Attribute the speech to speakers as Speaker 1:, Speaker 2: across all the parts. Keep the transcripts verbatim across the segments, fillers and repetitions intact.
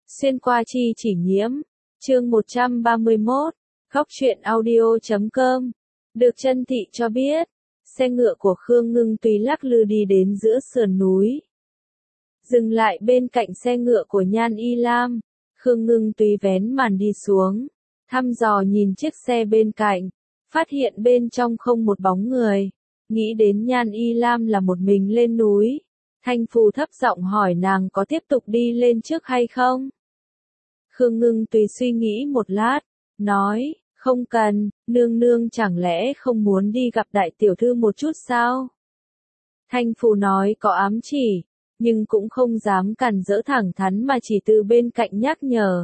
Speaker 1: Xuyên qua chi chỉ nhiễm. Chương một trăm ba mươi mốt. Góc truyện audio chấm com. Được Chân Thị cho biết, xe ngựa của Khương Ngưng Tùy lắc lư đi đến giữa sườn núi. Dừng lại bên cạnh xe ngựa của Nhan Y Lam, Khương Ngưng Tùy vén màn đi xuống, thăm dò nhìn chiếc xe bên cạnh, phát hiện bên trong không một bóng người, nghĩ đến Nhan Y Lam là một mình lên núi. Thanh Phù thấp giọng hỏi nàng có tiếp tục đi lên trước hay không. Khương Ngưng Tùy suy nghĩ một lát, nói, không cần, nương nương chẳng lẽ không muốn đi gặp đại tiểu thư một chút sao? Thanh Phù nói có ám chỉ, nhưng cũng không dám cản rỡ thẳng thắn mà chỉ từ bên cạnh nhắc nhở.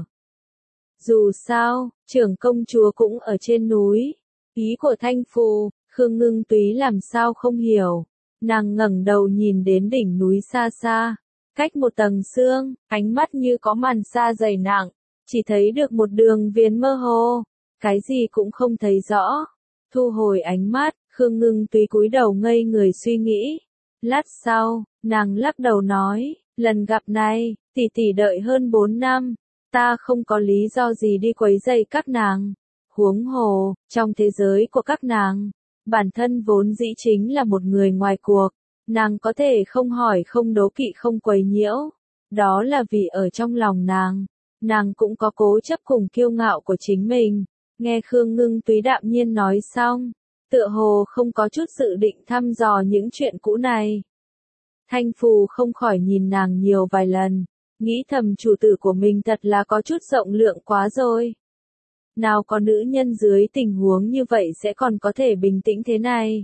Speaker 1: Dù sao, trưởng công chúa cũng ở trên núi. Ý của Thanh Phù, Khương Ngưng Tùy làm sao không hiểu. Nàng ngẩng đầu nhìn đến đỉnh núi xa xa, cách một tầng sương, ánh mắt như có màn sa dày nặng, chỉ thấy được một đường viền mơ hồ, cái gì cũng không thấy rõ. Thu hồi ánh mắt, Khương Ngưng Tùy cúi đầu ngây người suy nghĩ. Lát sau, nàng lắc đầu nói, lần gặp này, tỷ tỷ đợi hơn bốn năm, ta không có lý do gì đi quấy rầy các nàng. Huống hồ, trong thế giới của các nàng, bản thân vốn dĩ chính là một người ngoài cuộc, nàng có thể không hỏi không đố kỵ không quấy nhiễu. Đó là vì ở trong lòng nàng, nàng cũng có cố chấp cùng kiêu ngạo của chính mình. Nghe Khương Ngưng Tùy đạm nhiên nói xong, tựa hồ không có chút dự định thăm dò những chuyện cũ này. Thanh Phù không khỏi nhìn nàng nhiều vài lần, nghĩ thầm chủ tử của mình thật là có chút rộng lượng quá rồi. Nào có nữ nhân dưới tình huống như vậy sẽ còn có thể bình tĩnh thế này.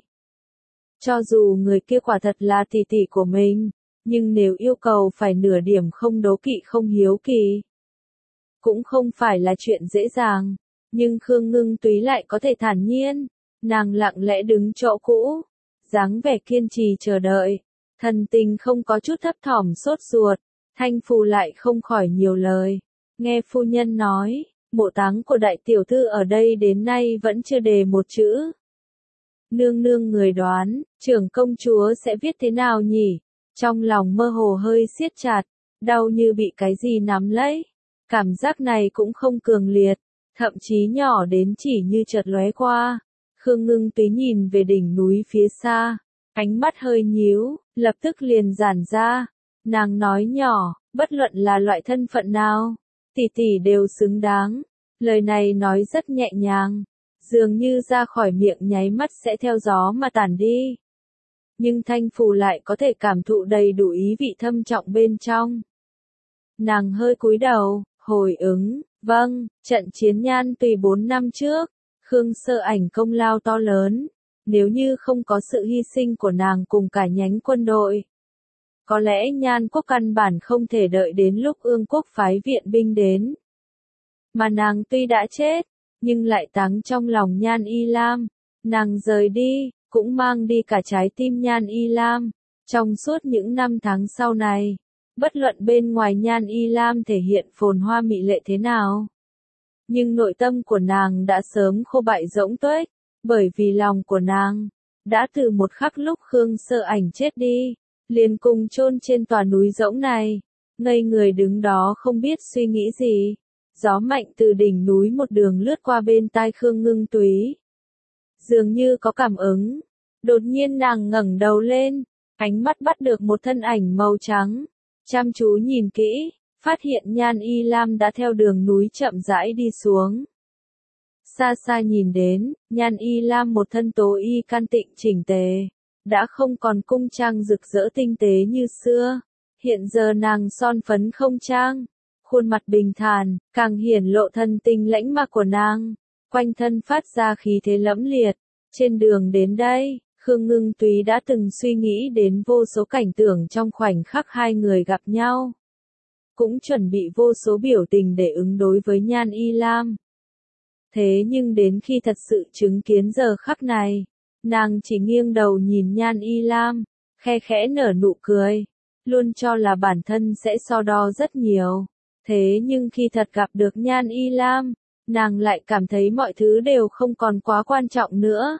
Speaker 1: Cho dù người kia quả thật là tỷ tỷ của mình, nhưng nếu yêu cầu phải nửa điểm không đố kỵ không hiếu kỳ, cũng không phải là chuyện dễ dàng. Nhưng Khương Ngưng Tùy lại có thể thản nhiên, nàng lặng lẽ đứng chỗ cũ, dáng vẻ kiên trì chờ đợi, thần tình không có chút thấp thỏm sốt ruột. Thanh Phù lại không khỏi nhiều lời, nghe phu nhân nói, mộ táng của đại tiểu thư ở đây đến nay vẫn chưa đề một chữ. Nương nương người đoán, trưởng công chúa sẽ viết thế nào nhỉ? Trong lòng mơ hồ hơi siết chặt, đau như bị cái gì nắm lấy. Cảm giác này cũng không cường liệt, thậm chí nhỏ đến chỉ như chợt lóe qua. Khương Ngưng Tùy nhìn về đỉnh núi phía xa, ánh mắt hơi nhíu, lập tức liền giãn ra. Nàng nói nhỏ, bất luận là loại thân phận nào, tỷ tỷ đều xứng đáng. Lời này nói rất nhẹ nhàng, dường như ra khỏi miệng nháy mắt sẽ theo gió mà tản đi. Nhưng Thanh Phù lại có thể cảm thụ đầy đủ ý vị thâm trọng bên trong. Nàng hơi cúi đầu, hồi ứng, vâng, trận chiến Nhan Tùy bốn năm trước, Khương Sơ Ảnh công lao to lớn, nếu như không có sự hy sinh của nàng cùng cả nhánh quân đội, có lẽ Nhan quốc căn bản không thể đợi đến lúc Ương quốc phái viện binh đến. Mà nàng tuy đã chết, nhưng lại táng trong lòng Nhan Y Lam. Nàng rời đi, cũng mang đi cả trái tim Nhan Y Lam. Trong suốt những năm tháng sau này, bất luận bên ngoài Nhan Y Lam thể hiện phồn hoa mỹ lệ thế nào, nhưng nội tâm của nàng đã sớm khô bại rỗng tuếch, bởi vì lòng của nàng đã từ một khắc lúc Khương Sơ Ảnh chết đi, liền cùng chôn trên tòa núi rỗng này, ngây người đứng đó không biết suy nghĩ gì. Gió mạnh từ đỉnh núi một đường lướt qua bên tai Khương Ngưng Tùy. Dường như có cảm ứng, đột nhiên nàng ngẩng đầu lên, ánh mắt bắt được một thân ảnh màu trắng, chăm chú nhìn kỹ, phát hiện Nhan Y Lam đã theo đường núi chậm rãi đi xuống. Xa xa nhìn đến, Nhan Y Lam một thân tố y can tịnh chỉnh tề, đã không còn cung trang rực rỡ tinh tế như xưa, hiện giờ nàng son phấn không trang. Khuôn mặt bình thản, càng hiển lộ thân tình lãnh mạc của nàng, quanh thân phát ra khí thế lẫm liệt. Trên đường đến đây, Khương Ngưng Tùy đã từng suy nghĩ đến vô số cảnh tượng trong khoảnh khắc hai người gặp nhau. Cũng chuẩn bị vô số biểu tình để ứng đối với Nhan Y Lam. Thế nhưng đến khi thật sự chứng kiến giờ khắc này, nàng chỉ nghiêng đầu nhìn Nhan Y Lam, khe khẽ nở nụ cười, luôn cho là bản thân sẽ so đo rất nhiều. Thế nhưng khi thật gặp được Nhan Y Lam, nàng lại cảm thấy mọi thứ đều không còn quá quan trọng nữa.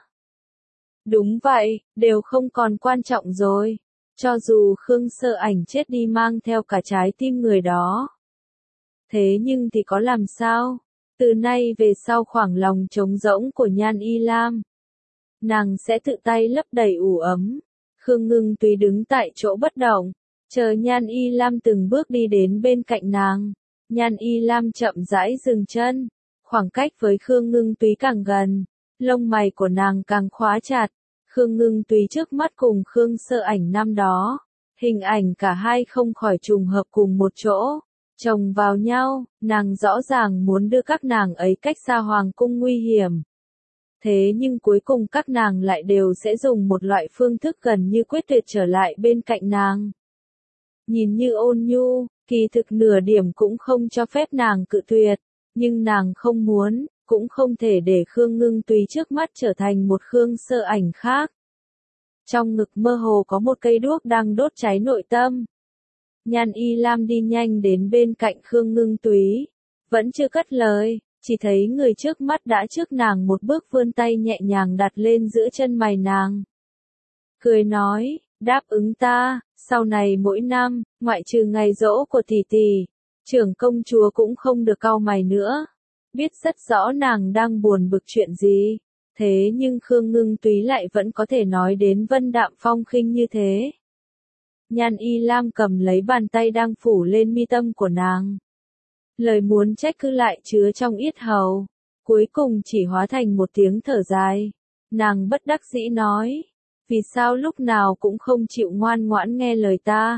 Speaker 1: Đúng vậy, đều không còn quan trọng rồi. Cho dù Khương Sơ Ảnh chết đi mang theo cả trái tim người đó. Thế nhưng thì có làm sao? Từ nay về sau khoảng lòng trống rỗng của Nhan Y Lam, nàng sẽ tự tay lấp đầy ủ ấm. Khương Ngưng Túy đứng tại chỗ bất động, chờ Nhan Y Lam từng bước đi đến bên cạnh nàng. Nhan Y Lam chậm rãi dừng chân, khoảng cách với Khương Ngưng Túy càng gần, lông mày của nàng càng khóa chặt. Khương Ngưng Túy trước mắt cùng Khương Sơ Ảnh năm đó, hình ảnh cả hai không khỏi trùng hợp cùng một chỗ, chồng vào nhau, nàng rõ ràng muốn đưa các nàng ấy cách xa hoàng cung nguy hiểm. Thế nhưng cuối cùng các nàng lại đều sẽ dùng một loại phương thức gần như quyết tuyệt trở lại bên cạnh nàng. Nhìn như ôn nhu, kỳ thực nửa điểm cũng không cho phép nàng cự tuyệt, nhưng nàng không muốn, cũng không thể để Khương Ngưng Túy trước mắt trở thành một Khương Sơ Ảnh khác. Trong ngực mơ hồ có một cây đuốc đang đốt cháy nội tâm. Nhan Y Lam đi nhanh đến bên cạnh Khương Ngưng Túy, vẫn chưa cất lời, chỉ thấy người trước mắt đã trước nàng một bước vươn tay nhẹ nhàng đặt lên giữa chân mày nàng. Cười nói, đáp ứng ta, sau này mỗi năm, ngoại trừ ngày giỗ của tỷ tỷ, trưởng công chúa cũng không được cau mày nữa. Biết rất rõ nàng đang buồn bực chuyện gì, thế nhưng Khương Ngưng Túy lại vẫn có thể nói đến vân đạm phong khinh như thế. Nhan Y Lam cầm lấy bàn tay đang phủ lên mi tâm của nàng. Lời muốn trách cứ lại chứa trong yết hầu, cuối cùng chỉ hóa thành một tiếng thở dài. Nàng bất đắc dĩ nói, vì sao lúc nào cũng không chịu ngoan ngoãn nghe lời ta?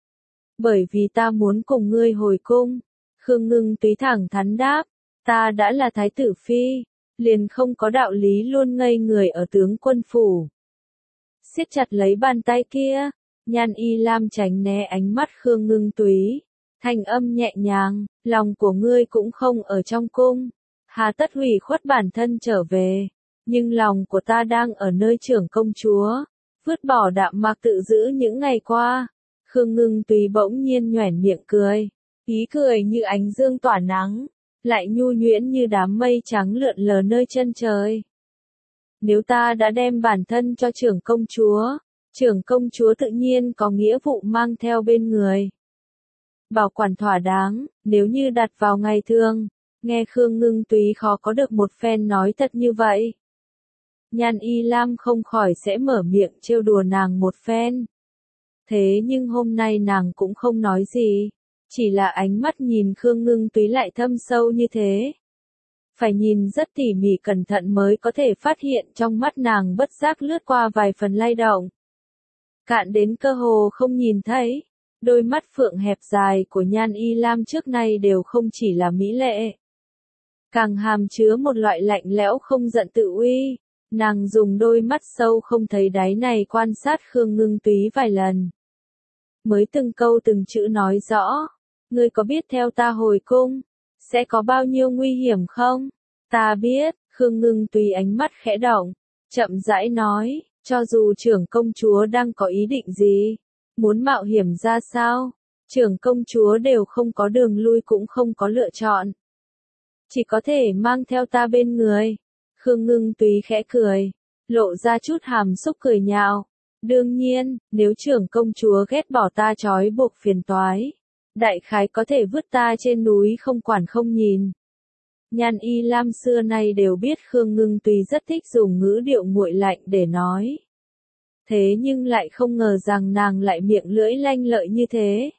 Speaker 1: Bởi vì ta muốn cùng ngươi hồi cung. Khương Ngưng Túy thẳng thắn đáp, ta đã là thái tử phi, liền không có đạo lý luôn ngây người ở tướng quân phủ. Siết chặt lấy bàn tay kia, Nhan Y Lam tránh né ánh mắt Khương Ngưng Túy, thanh âm nhẹ nhàng, lòng của ngươi cũng không ở trong cung, hà tất hủy khuất bản thân trở về, nhưng lòng của ta đang ở nơi trưởng công chúa, vứt bỏ đạm mạc tự giữ những ngày qua. Khương Ngưng Túy bỗng nhiên nhoẻn miệng cười, ý cười như ánh dương tỏa nắng, lại nhu nhuyễn như đám mây trắng lượn lờ nơi chân trời. Nếu ta đã đem bản thân cho trưởng công chúa, trưởng công chúa tự nhiên có nghĩa vụ mang theo bên người. Bảo quản thỏa đáng, nếu như đặt vào ngày thường, nghe Khương Ngưng Túy khó có được một phen nói thật như vậy. Nhan Y Lam không khỏi sẽ mở miệng trêu đùa nàng một phen. Thế nhưng hôm nay nàng cũng không nói gì, chỉ là ánh mắt nhìn Khương Ngưng Túy lại thâm sâu như thế. Phải nhìn rất tỉ mỉ cẩn thận mới có thể phát hiện trong mắt nàng bất giác lướt qua vài phần lay động. Cạn đến cơ hồ không nhìn thấy, đôi mắt phượng hẹp dài của Nhan Y Lam trước nay đều không chỉ là mỹ lệ, càng hàm chứa một loại lạnh lẽo không giận tự uy. Nàng dùng đôi mắt sâu không thấy đáy này quan sát Khương Ngưng Túy vài lần, mới từng câu từng chữ nói rõ, ngươi có biết theo ta hồi cung, sẽ có bao nhiêu nguy hiểm không? Ta biết. Khương Ngưng Túy ánh mắt khẽ động, chậm rãi nói, cho dù trưởng công chúa đang có ý định gì, muốn mạo hiểm ra sao, trưởng công chúa đều không có đường lui cũng không có lựa chọn. Chỉ có thể mang theo ta bên người. Khương Ngưng Túy khẽ cười, lộ ra chút hàm xúc cười nhạo. Đương nhiên, nếu trưởng công chúa ghét bỏ ta trói buộc phiền toái, đại khái có thể vứt ta trên núi không quản không nhìn. Nhan Y Lam xưa nay đều biết Khương Ngưng Túy rất thích dùng ngữ điệu nguội lạnh để nói. Thế nhưng lại không ngờ rằng nàng lại miệng lưỡi lanh lợi như thế.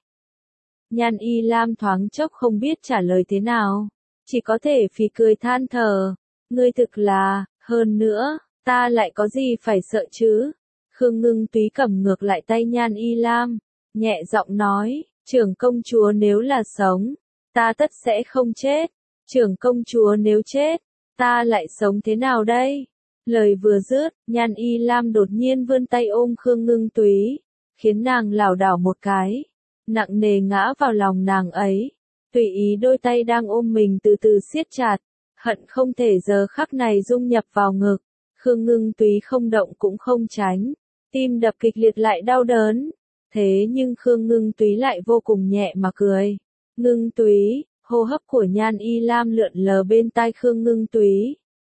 Speaker 1: Nhan Y Lam thoáng chốc không biết trả lời thế nào, chỉ có thể phì cười than thở, ngươi thực là, hơn nữa, ta lại có gì phải sợ chứ? Khương Ngưng Túy cầm ngược lại tay Nhan Y Lam, nhẹ giọng nói, trưởng công chúa nếu là sống, ta tất sẽ không chết, trưởng công chúa nếu chết, ta lại sống thế nào đây? Lời vừa dứt, Nhan Y Lam đột nhiên vươn tay ôm Khương Ngưng Túy, khiến nàng lảo đảo một cái, nặng nề ngã vào lòng nàng ấy, tùy ý đôi tay đang ôm mình từ từ siết chặt, hận không thể giờ khắc này dung nhập vào ngực. Khương Ngưng Túy không động cũng không tránh, tim đập kịch liệt lại đau đớn. Thế nhưng Khương Ngưng Túy lại vô cùng nhẹ mà cười. Ngưng Túy, hô hấp của Nhan Y Lam lượn lờ bên tai Khương Ngưng Túy.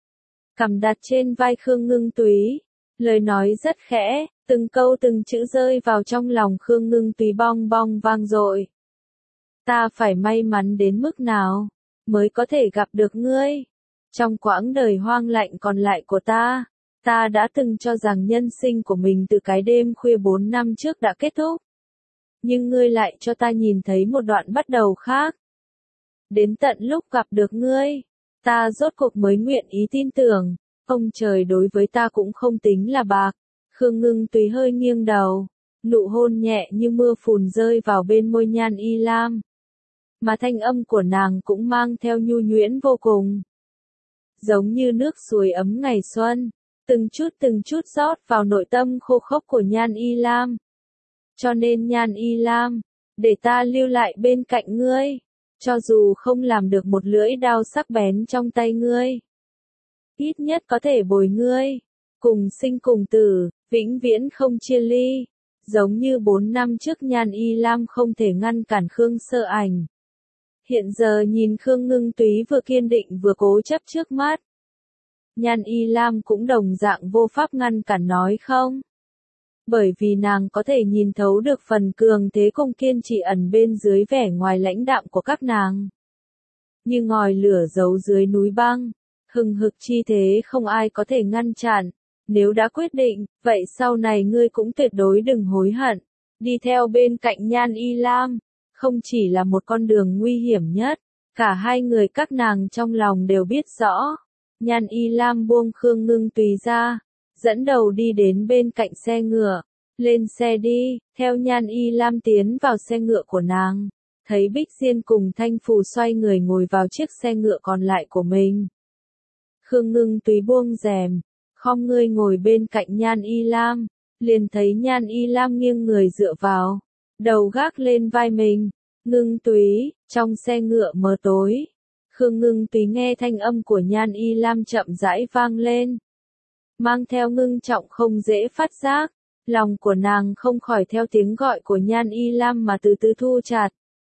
Speaker 1: Cằm đặt trên vai Khương Ngưng Túy, lời nói rất khẽ, từng câu từng chữ rơi vào trong lòng Khương Ngưng Túy bong bong vang dội. Ta phải may mắn đến mức nào, mới có thể gặp được ngươi. Trong quãng đời hoang lạnh còn lại của ta, ta đã từng cho rằng nhân sinh của mình từ cái đêm khuya bốn năm trước đã kết thúc. Nhưng ngươi lại cho ta nhìn thấy một đoạn bắt đầu khác. Đến tận lúc gặp được ngươi, ta rốt cuộc mới nguyện ý tin tưởng, ông trời đối với ta cũng không tính là bạc. Khương Ngưng Tùy hơi nghiêng đầu, nụ hôn nhẹ như mưa phùn rơi vào bên môi Nhan Y Lam. Mà thanh âm của nàng cũng mang theo nhu nhuyễn vô cùng. Giống như nước suối ấm ngày xuân, từng chút từng chút rót vào nội tâm khô khốc của Nhan Y Lam. Cho nên Nhan Y Lam, để ta lưu lại bên cạnh ngươi, cho dù không làm được một lưỡi đao sắc bén trong tay ngươi. Ít nhất có thể bồi ngươi, cùng sinh cùng tử, vĩnh viễn không chia ly. Giống như bốn năm trước Nhan Y Lam không thể ngăn cản Khương Sơ Ảnh. Hiện giờ nhìn Khương Ngưng Túy vừa kiên định vừa cố chấp trước mắt. Nhan Y Lam cũng đồng dạng vô pháp ngăn cản nói không. Bởi vì nàng có thể nhìn thấu được phần cường thế cùng kiên trì ẩn bên dưới vẻ ngoài lãnh đạm của các nàng. Như ngòi lửa giấu dưới núi băng, hừng hực chi thế không ai có thể ngăn chặn. Nếu đã quyết định, vậy sau này ngươi cũng tuyệt đối đừng hối hận. Đi theo bên cạnh Nhan Y Lam, không chỉ là một con đường nguy hiểm nhất, cả hai người các nàng trong lòng đều biết rõ. Nhan Y Lam buông Khương Ngưng Tùy ra, dẫn đầu đi đến bên cạnh xe ngựa, lên xe đi, theo Nhan Y Lam tiến vào xe ngựa của nàng, thấy Bích Diên cùng Thanh Phù xoay người ngồi vào chiếc xe ngựa còn lại của mình. Khương Ngưng Tùy buông rèm, khom người ngồi bên cạnh Nhan Y Lam, liền thấy Nhan Y Lam nghiêng người dựa vào, đầu gác lên vai mình. Ngưng Túy, trong xe ngựa mờ tối. Khương Ngưng Túy nghe thanh âm của Nhan Y Lam chậm rãi vang lên. Mang theo ngưng trọng không dễ phát giác, lòng của nàng không khỏi theo tiếng gọi của Nhan Y Lam mà từ từ thu chặt.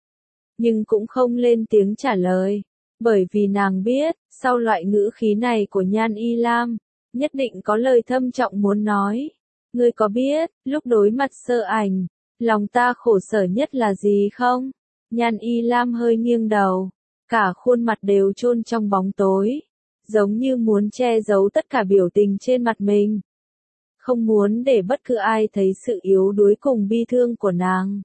Speaker 1: Nhưng cũng không lên tiếng trả lời, bởi vì nàng biết, sau loại ngữ khí này của Nhan Y Lam, nhất định có lời thâm trọng muốn nói. Ngươi có biết, lúc đối mặt Sơ Ảnh, lòng ta khổ sở nhất là gì không? Nhan Y Lam hơi nghiêng đầu, cả khuôn mặt đều chôn trong bóng tối, giống như muốn che giấu tất cả biểu tình trên mặt mình. Không muốn để bất cứ ai thấy sự yếu đuối cùng bi thương của nàng.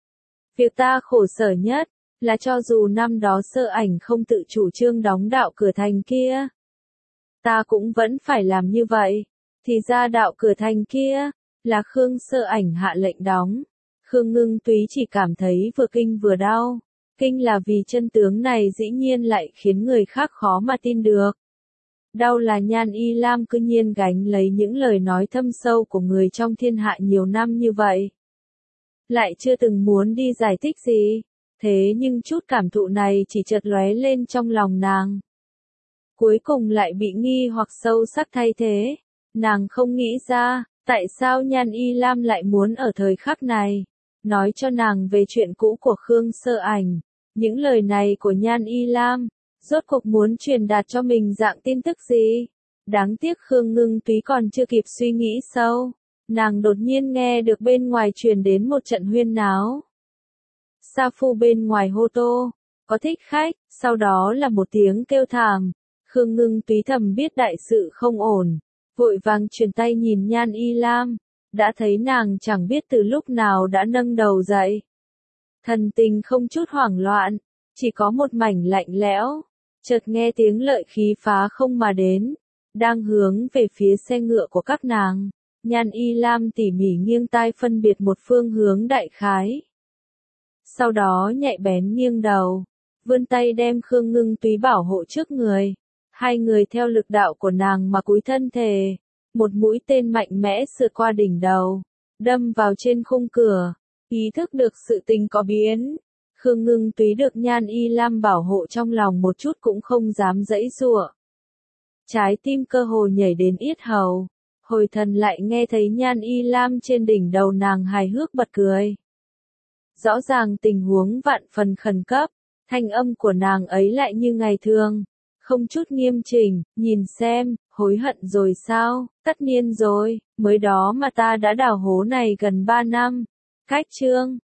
Speaker 1: Việc ta khổ sở nhất, là cho dù năm đó Sơ Ảnh không tự chủ trương đóng đạo cửa thành kia, ta cũng vẫn phải làm như vậy. Thì ra đạo cửa thành kia, là Khương Sơ Ảnh hạ lệnh đóng. Khương Ngưng Túy chỉ cảm thấy vừa kinh vừa đau. Kinh là vì chân tướng này dĩ nhiên lại khiến người khác khó mà tin được. Đau là Nhan Y Lam cứ nhiên gánh lấy những lời nói thâm sâu của người trong thiên hạ nhiều năm như vậy. Lại chưa từng muốn đi giải thích gì, thế nhưng chút cảm thụ này chỉ chợt lóe lên trong lòng nàng. Cuối cùng lại bị nghi hoặc sâu sắc thay thế. Nàng không nghĩ ra, tại sao Nhan Y Lam lại muốn ở thời khắc này nói cho nàng về chuyện cũ của Khương Sơ Ảnh. Những lời này của Nhan Y Lam, rốt cuộc muốn truyền đạt cho mình dạng tin tức gì? Đáng tiếc Khương Ngưng Túy còn chưa kịp suy nghĩ sâu, nàng đột nhiên nghe được bên ngoài truyền đến một trận huyên náo. Sa Phu bên ngoài hô tô, có thích khách, sau đó là một tiếng kêu thảm. Khương Ngưng Túy thầm biết đại sự không ổn, vội vàng chuyển tay nhìn Nhan Y Lam. Đã thấy nàng chẳng biết từ lúc nào đã nâng đầu dậy. Thần tình không chút hoảng loạn, chỉ có một mảnh lạnh lẽo. Chợt nghe tiếng lợi khí phá không mà đến, đang hướng về phía xe ngựa của các nàng. Nhan Y Lam tỉ mỉ nghiêng tai phân biệt một phương hướng đại khái. Sau đó nhạy bén nghiêng đầu, vươn tay đem Khương Ngưng Túy bảo hộ trước người. Hai người theo lực đạo của nàng mà cúi thân thể. Một mũi tên mạnh mẽ sượt qua đỉnh đầu, đâm vào trên khung cửa. Ý thức được sự tình có biến, Khương Ngưng Túy được Nhan Y Lam bảo hộ trong lòng một chút cũng không dám giãy giụa. Trái tim cơ hồ nhảy đến yết hầu, hồi thần lại nghe thấy Nhan Y Lam trên đỉnh đầu nàng hài hước bật cười. Rõ ràng tình huống vạn phần khẩn cấp, thanh âm của nàng ấy lại như ngày thường, không chút nghiêm chỉnh. Nhìn xem, hối hận rồi sao? Tất nhiên rồi, mới đó mà ta đã đào hố này gần ba năm. Cách chương